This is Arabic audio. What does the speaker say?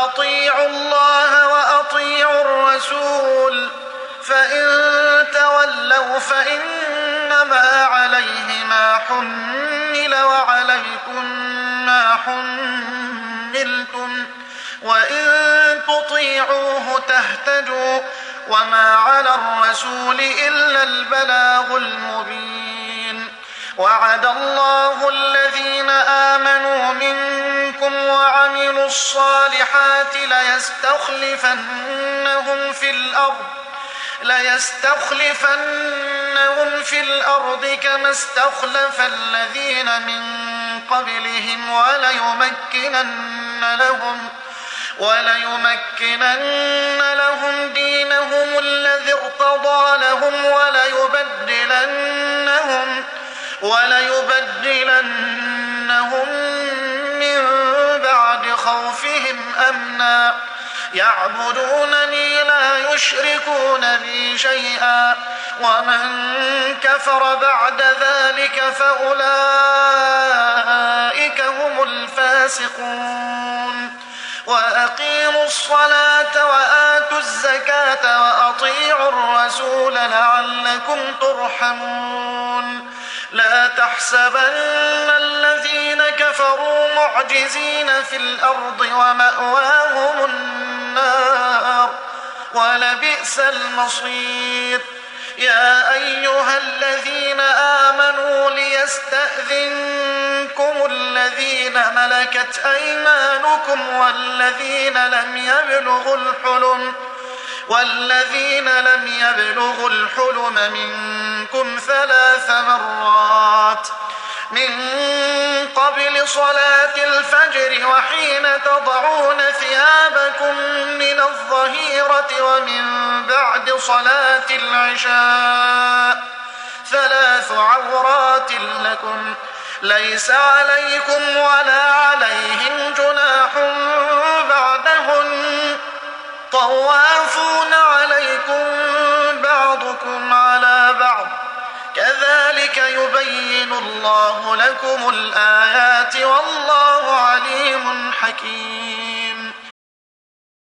وأطيعوا الله وأطيعوا الرسول فإن تولوا فإنما عليه ما حمل وعليكم ما حملتم وإن تطيعوه تهتدوا وما على الرسول إلا البلاغ المبين. وعد الله الذين آمنوا منكم وعملوا الصالحات ليستخلفنهم في الأرض كما استخلف الذين من قبلهم وليمكنن لهم دينهم الذي ارتضى لهم وليبدلنهم من بعد خوفهم أمنا يعبدونني لا يشركون بي شيئا ومن كفر بعد ذلك فأولئك هم الفاسقون. وأقيموا الصلاة وآتوا الزكاة وأطيعوا الرسول لعلكم ترحمون. لا تحسبن الذين كفروا معجزين في الأرض ومأواهم النار ولبئس المصير. يا أيها الذين آمنوا ليستأذنكم الذين ملكت أيمانكم والذين لم يبلغوا الحلم منكم 3 مرات من قبل صلاة الفجر وحين تضعون ثيابكم من الظهيرة ومن بعد صلاة العشاء 3 عورات لكم ليس عليكم ولا عليهم جناح بعدهن طوافون عليكم بعضكم على بعض كذلك يبين الله لكم الآيات والله عليم حكيم.